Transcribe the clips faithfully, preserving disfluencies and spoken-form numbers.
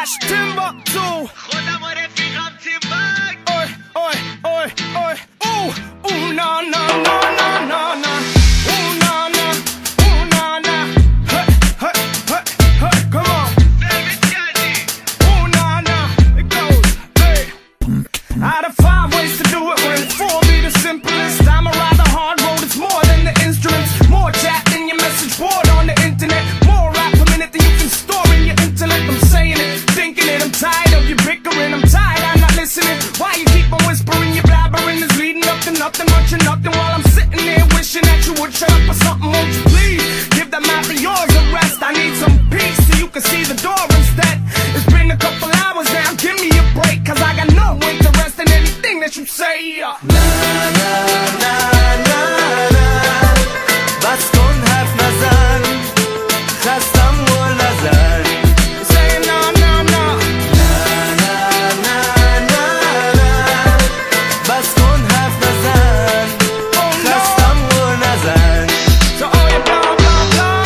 آرش تیمباکتو خودم و رفیقم تیمباک اوی اوی اوی اوی او او نا نا نا نا نا نا او نا نا او نا نا hey hey hey hey come on سرویس کردی او نا نا it goes hey out of five ways to do it when four be the simplest I'm a rather hard road it's more than the instruments more chat than your message board on the internet more rap per minute than you can store in your intellect I'm saying it thinking it I'm tired of you bickering I'm tired I'm not listening why you keep on whispering your blabbering is leading up to nothing much of nothing while I'm sitting there wishing that you would shut up or something won't you please give that mouth of yours a rest I need some peace so you can see the door instead it's been a couple hours now give me a break cause I got no interest in anything that you say Na na na na na بس کن حرف نزن خستم گل نزن say no no no Na na na na na بس کن حرف نزن oh no خستم گل نزن so all your blah blah blah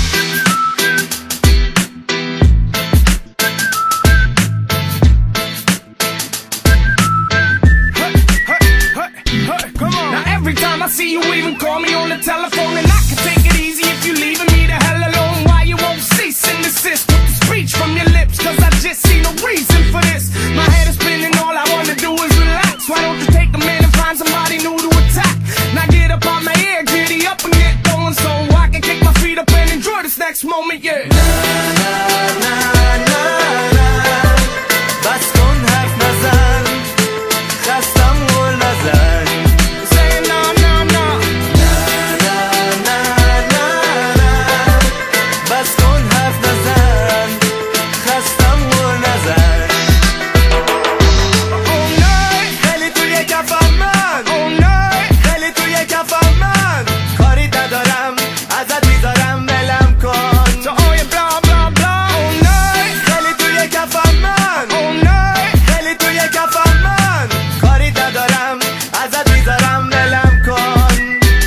hey hey hey hey come on now every time I see you even call me on the telephone and I can take it easy if you leaving me the hell alone why you won't cease and desist with the speech from your lips cause I just see no reason for this my head is spinning all I wanna do is relax why don't you take a minute and find somebody new to attack now get up on my ear giddy up and get going so I can kick my feet up and enjoy this next moment yeah Na na na na بس کن حرف نزن خستم گل نزن say no no no Na na na na na بس کن حرف نزن خستم گل نزن oh no خیلی توی کفم من oh no خیلی توی کفم من کاری ندارم ازت میذارم ولم کن so all your blah blah blah oh no خیلی توی کفم من oh no خیلی توی کفم من کاری ندارم ازت میذارم ولم کن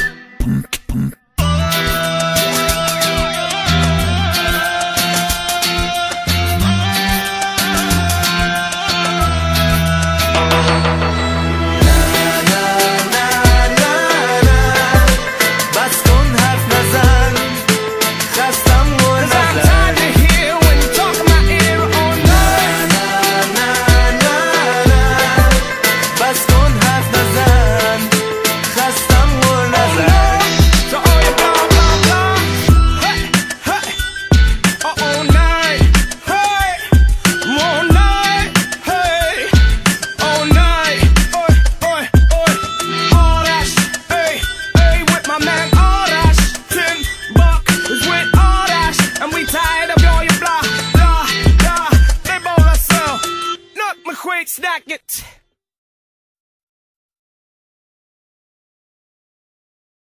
Na na na na بس کن حرف نزن خستم گل cause I'm نزن tired to hear when you talk in my ear oh no Na na na na بس کن حرف نزن خستم گل نزن so all your blah blah blah hey hey oh oh night hey all night hey all night oi oi oi Arash hey hey with my man Arash Timbuk is with Arash and we tired of all your blah blah blah they both us so look McQuaid stack it